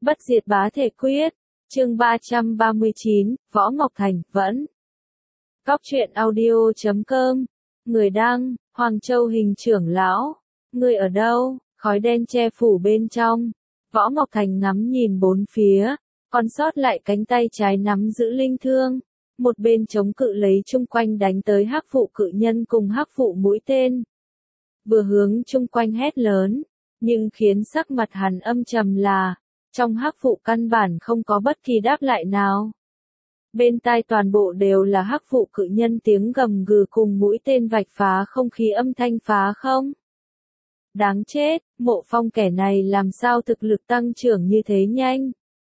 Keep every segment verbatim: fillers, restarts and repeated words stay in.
Bất diệt bá thể quyết, chương ba trăm ba mươi chín, Võ Ngọc Thành, vẫn. Góc truyện audio chấm com, người đăng, Hoàng Châu Hình trưởng lão, người ở đâu, khói đen che phủ bên trong. Võ Ngọc Thành ngắm nhìn bốn phía, còn sót lại cánh tay trái nắm giữ linh thương, một bên chống cự lấy chung quanh đánh tới hắc phụ cự nhân cùng hắc phụ mũi tên. Vừa hướng chung quanh hét lớn, nhưng khiến sắc mặt hắn âm trầm là, trong hắc phụ căn bản không có bất kỳ đáp lại nào. Bên tai toàn bộ đều là hắc phụ cự nhân tiếng gầm gừ cùng mũi tên vạch phá không khí âm thanh phá không. Đáng chết, Mộ Phong kẻ này làm sao thực lực tăng trưởng như thế nhanh.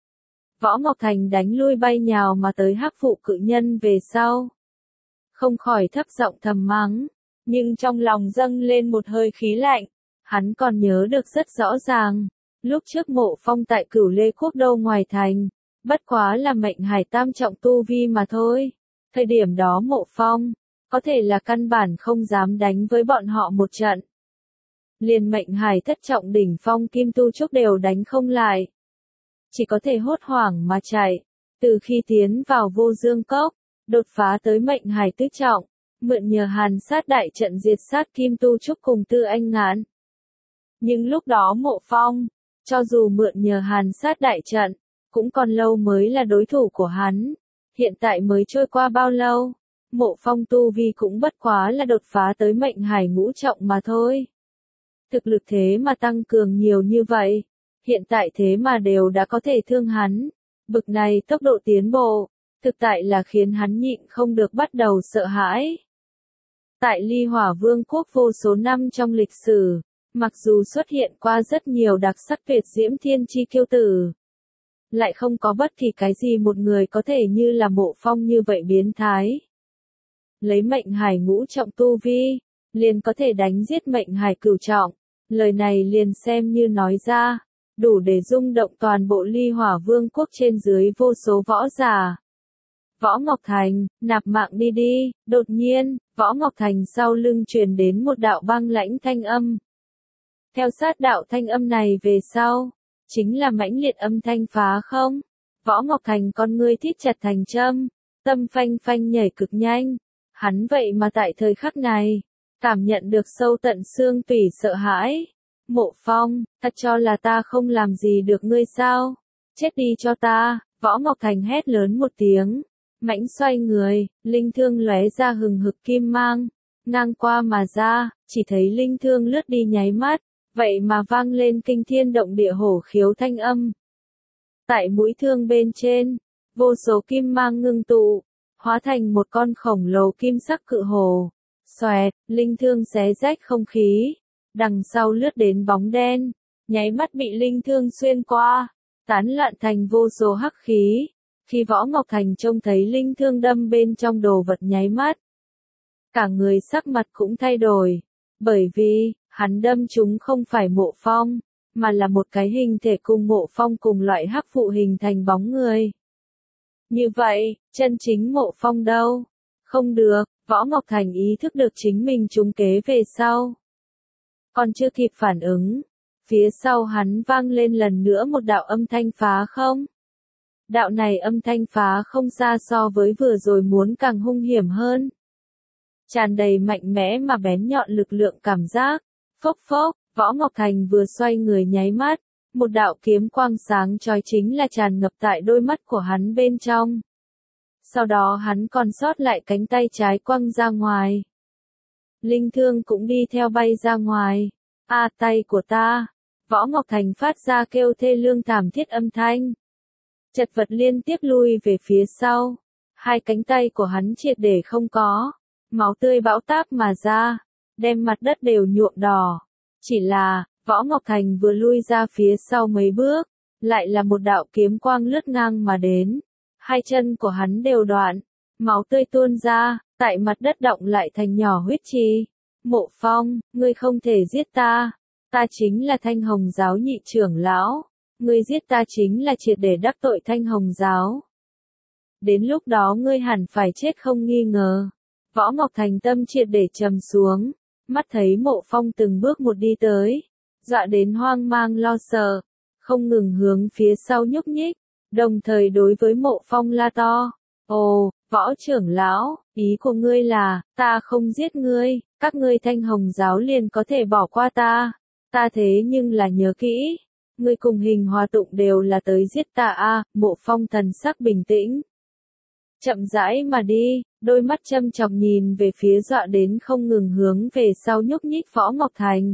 Võ Ngọc Thành đánh lui bay nhào mà tới hắc phụ cự nhân về sau. Không khỏi thấp giọng thầm mắng, nhưng trong lòng dâng lên một hơi khí lạnh. Hắn còn nhớ được rất rõ ràng, lúc trước Mộ Phong tại Cửu Lê Quốc Đô ngoài thành, bất quá là mệnh hải tam trọng tu vi mà thôi. Thời điểm đó Mộ Phong, có thể là căn bản không dám đánh với bọn họ một trận. Liền mệnh hải thất trọng đỉnh phong kim tu trúc đều đánh không lại. Chỉ có thể hốt hoảng mà chạy, từ khi tiến vào vô dương cốc, đột phá tới mệnh hải tứ trọng, mượn nhờ hàn sát đại trận diệt sát kim tu trúc cùng Tư Anh Ngạn. Nhưng lúc đó Mộ Phong, cho dù mượn nhờ hàn sát đại trận, cũng còn lâu mới là đối thủ của hắn. Hiện tại mới trôi qua bao lâu, Mộ Phong tu vi cũng bất quá là đột phá tới mệnh hải ngũ trọng mà thôi. Thực lực thế mà tăng cường nhiều như vậy, hiện tại thế mà đều đã có thể thương hắn. Bực này tốc độ tiến bộ, thực tại là khiến hắn nhịn không được bắt đầu sợ hãi. Tại Ly Hỏa Vương quốc vô số năm trong lịch sử, mặc dù xuất hiện qua rất nhiều đặc sắc tuyệt diễm thiên chi kiêu tử, lại không có bất kỳ cái gì một người có thể như là Mộ Phong như vậy biến thái. Lấy mệnh hải ngũ trọng tu vi, liền có thể đánh giết mệnh hải cửu trọng, lời này liền xem như nói ra, đủ để rung động toàn bộ Ly Hỏa Vương quốc trên dưới vô số võ giả. Võ Ngọc Thành, nạp mạng đi đi, đột nhiên, Võ Ngọc Thành sau lưng truyền đến một đạo băng lãnh thanh âm. Theo sát đạo thanh âm này về sau, chính là mãnh liệt âm thanh phá không. Võ Ngọc Thành con ngươi thít chặt thành châm, tâm phanh phanh nhảy cực nhanh. Hắn vậy mà tại thời khắc này, cảm nhận được sâu tận xương tủy sợ hãi. Mộ Phong, thật cho là ta không làm gì được ngươi sao? Chết đi cho ta! Võ Ngọc Thành hét lớn một tiếng, mãnh xoay người, linh thương lóe ra hừng hực kim mang, ngang qua mà ra, chỉ thấy linh thương lướt đi nháy mắt, vậy mà vang lên kinh thiên động địa hổ khiếu thanh âm. Tại mũi thương bên trên, vô số kim mang ngưng tụ, hóa thành một con khổng lồ kim sắc cự hổ. Xoẹt, linh thương xé rách không khí, đằng sau lướt đến bóng đen, nháy mắt bị linh thương xuyên qua, tán loạn thành vô số hắc khí. Khi Võ Ngọc Thành trông thấy linh thương đâm bên trong đồ vật nháy mắt, cả người sắc mặt cũng thay đổi, bởi vì, hắn đâm chúng không phải Mộ Phong, mà là một cái hình thể cùng Mộ Phong cùng loại hắc phụ hình thành bóng người. Như vậy, chân chính Mộ Phong đâu? Không được, Võ Ngọc Thành ý thức được chính mình trúng kế về sau. Còn chưa kịp phản ứng, phía sau hắn vang lên lần nữa một đạo âm thanh phá không. Đạo này âm thanh phá không xa so với vừa rồi muốn càng hung hiểm hơn. Tràn đầy mạnh mẽ mà bén nhọn lực lượng cảm giác. Phốc phốc, Võ Ngọc Thành vừa xoay người nháy mắt, một đạo kiếm quang sáng chói chính là tràn ngập tại đôi mắt của hắn bên trong. Sau đó hắn còn sót lại cánh tay trái quăng ra ngoài. Linh thương cũng đi theo bay ra ngoài. A à, tay của ta! Võ Ngọc Thành phát ra kêu thê lương thảm thiết âm thanh. Chật vật liên tiếp lui về phía sau. Hai cánh tay của hắn triệt để không có. Máu tươi bão táp mà ra, đem mặt đất đều nhuộm đỏ. Chỉ là, Võ Ngọc Thành vừa lui ra phía sau mấy bước, lại là một đạo kiếm quang lướt ngang mà đến. Hai chân của hắn đều đoạn, máu tươi tuôn ra, tại mặt đất động lại thành nhỏ huyết trì. Mộ Phong, ngươi không thể giết ta, ta chính là Thanh Hồng giáo nhị trưởng lão, ngươi giết ta chính là triệt để đắc tội Thanh Hồng giáo. Đến lúc đó ngươi hẳn phải chết không nghi ngờ. Võ Ngọc Thành tâm triệt để trầm xuống, mắt thấy Mộ Phong từng bước một đi tới, dọa đến hoang mang lo sợ, không ngừng hướng phía sau nhúc nhích, đồng thời đối với Mộ Phong la to. Ồ, Võ trưởng lão, ý của ngươi là, ta không giết ngươi, các ngươi Thanh Hồng giáo liền có thể bỏ qua ta. Ta thế nhưng là nhớ kỹ, ngươi cùng Hình Hòa Tụng đều là tới giết ta a. À, Mộ Phong thần sắc bình tĩnh. Chậm rãi mà đi, đôi mắt châm chọc nhìn về phía dọa đến không ngừng hướng về sau nhúc nhích Võ Ngọc Thành.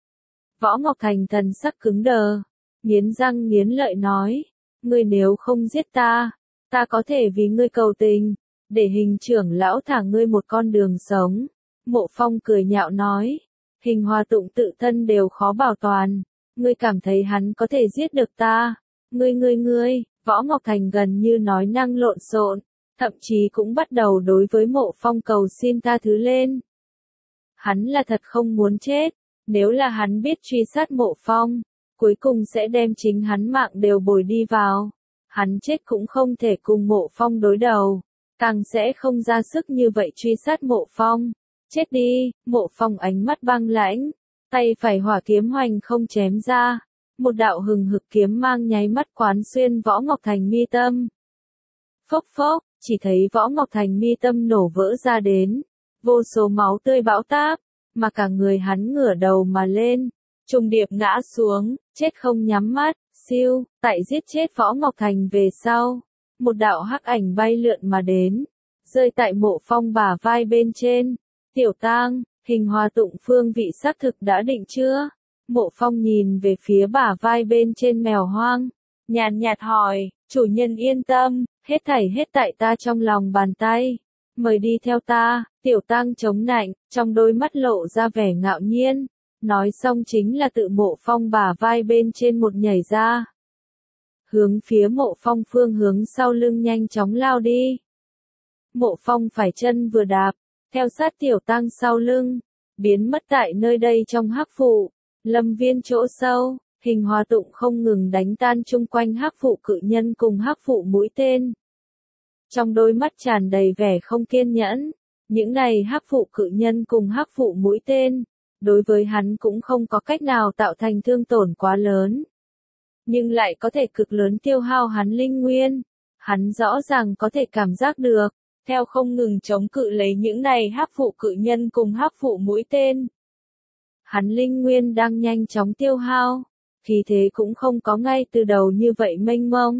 Võ Ngọc Thành thần sắc cứng đờ, nghiến răng nghiến lợi nói, ngươi nếu không giết ta, ta có thể vì ngươi cầu tình, để Hình trưởng lão thả ngươi một con đường sống. Mộ Phong cười nhạo nói, Hình Hòa Tụng tự thân đều khó bảo toàn, ngươi cảm thấy hắn có thể giết được ta? Ngươi ngươi ngươi, Võ Ngọc Thành gần như nói năng lộn xộn, thậm chí cũng bắt đầu đối với Mộ Phong cầu xin tha thứ lên. Hắn là thật không muốn chết, nếu là hắn biết truy sát Mộ Phong, cuối cùng sẽ đem chính hắn mạng đều bồi đi vào. Hắn chết cũng không thể cùng Mộ Phong đối đầu, càng sẽ không ra sức như vậy truy sát Mộ Phong. Chết đi, Mộ Phong ánh mắt băng lãnh, tay phải hỏa kiếm hoành không chém ra, một đạo hừng hực kiếm mang nháy mắt quán xuyên Võ Ngọc Thành mi tâm. Phốc phốc, chỉ thấy Võ Ngọc Thành mi tâm nổ vỡ ra đến, vô số máu tươi bão táp, mà cả người hắn ngửa đầu mà lên, trùng điệp ngã xuống, chết không nhắm mắt. Siêu, tại giết chết Võ Ngọc Thành về sau, một đạo hắc ảnh bay lượn mà đến, rơi tại Mộ Phong bả vai bên trên. Tiểu Tang, Hình Hòa Tụng phương vị xác thực đã định chưa? Mộ Phong nhìn về phía bả vai bên trên mèo hoang, nhàn nhạt hỏi, chủ nhân yên tâm, hết thảy hết tại ta trong lòng bàn tay. Mời đi theo ta. Tiểu Tang chống nạnh, trong đôi mắt lộ ra vẻ ngạo nhiên. Nói xong chính là tự Mộ Phong bả vai bên trên một nhảy ra. Hướng phía Mộ Phong phương hướng sau lưng nhanh chóng lao đi. Mộ Phong phải chân vừa đạp, theo sát Tiểu Tang sau lưng, biến mất tại nơi đây trong hắc vụ, lâm viên chỗ sâu. Hình Hòa Tụng không ngừng đánh tan chung quanh hắc vụ cự nhân cùng hắc vụ mũi tên. Trong đôi mắt tràn đầy vẻ không kiên nhẫn, những này hắc vụ cự nhân cùng hắc vụ mũi tên, đối với hắn cũng không có cách nào tạo thành thương tổn quá lớn, nhưng lại có thể cực lớn tiêu hao hắn linh nguyên. Hắn rõ ràng có thể cảm giác được, theo không ngừng chống cự lấy những này hắc vụ cự nhân cùng hắc vụ mũi tên, hắn linh nguyên đang nhanh chóng tiêu hao, khí thế cũng không có ngay từ đầu như vậy mênh mông.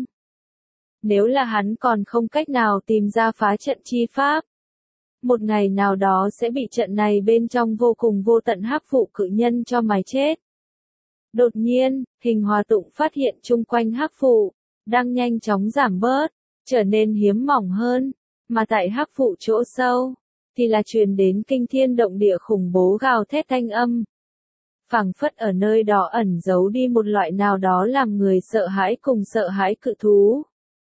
Nếu là hắn còn không cách nào tìm ra phá trận chi pháp, một ngày nào đó sẽ bị trận này bên trong vô cùng vô tận hắc vụ cự nhân cho mài chết. Đột nhiên, Hình Hòa Tụng phát hiện chung quanh hắc vụ đang nhanh chóng giảm bớt, trở nên hiếm mỏng hơn, mà tại hắc vụ chỗ sâu thì là truyền đến kinh thiên động địa khủng bố gào thét thanh âm. Phảng phất ở nơi đó ẩn giấu đi một loại nào đó làm người sợ hãi cùng sợ hãi cự thú.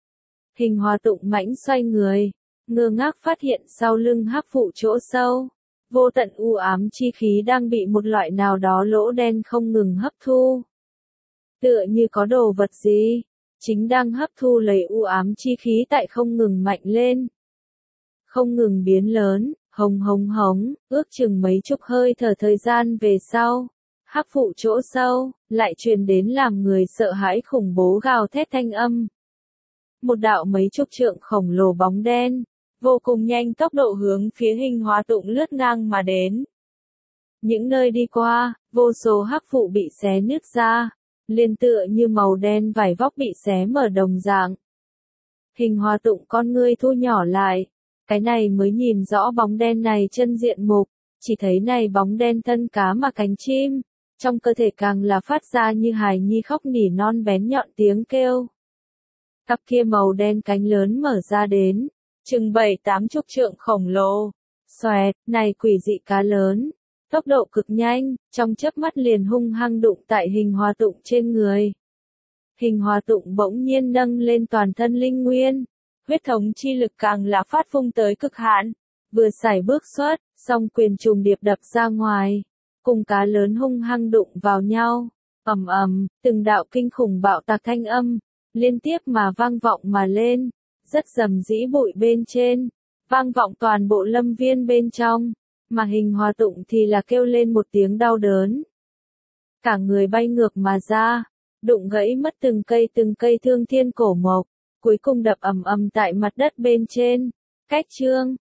Hình Hòa Tụng mãnh xoay người, ngơ ngác phát hiện sau lưng hắc vụ chỗ sâu, vô tận u ám chi khí đang bị một loại nào đó lỗ đen không ngừng hấp thu. Tựa như có đồ vật gì, chính đang hấp thu lấy u ám chi khí tại không ngừng mạnh lên. Không ngừng biến lớn, hồng hồng hống, ước chừng mấy chục hơi thở thời gian về sau. Hắc vụ chỗ sâu, lại truyền đến làm người sợ hãi khủng bố gào thét thanh âm. Một đạo mấy chục trượng khổng lồ bóng đen, vô cùng nhanh tốc độ hướng phía Hình Hòa Tụng lướt ngang mà đến. Những nơi đi qua, vô số hắc vụ bị xé nứt ra, liên tựa như màu đen vải vóc bị xé mở đồng dạng. Hình Hòa Tụng con ngươi thu nhỏ lại, cái này mới nhìn rõ bóng đen này chân diện mục, chỉ thấy này bóng đen thân cá mà cánh chim. Trong cơ thể càng là phát ra như hài nhi khóc nỉ non bén nhọn tiếng kêu. Cặp kia màu đen cánh lớn mở ra đến, chừng bảy tám chục trượng khổng lồ. Xoẹt, này quỷ dị cá lớn, tốc độ cực nhanh, trong chớp mắt liền hung hăng đụng tại Hình Hòa Tụng trên người. Hình Hòa Tụng bỗng nhiên nâng lên toàn thân linh nguyên, huyết thống chi lực càng là phát phung tới cực hạn, vừa sải bước xuất, song quyền trùng điệp đập ra ngoài. Cùng cá lớn hung hăng đụng vào nhau, ầm ầm, từng đạo kinh khủng bạo tạc thanh âm, liên tiếp mà vang vọng mà lên, rất rầm rĩ bụi bên trên, vang vọng toàn bộ lâm viên bên trong, mà Hình Hòa Tụng thì là kêu lên một tiếng đau đớn. Cả người bay ngược mà ra, đụng gãy mất từng cây từng cây thương thiên cổ mộc, cuối cùng đập ầm ầm tại mặt đất bên trên. Cách chương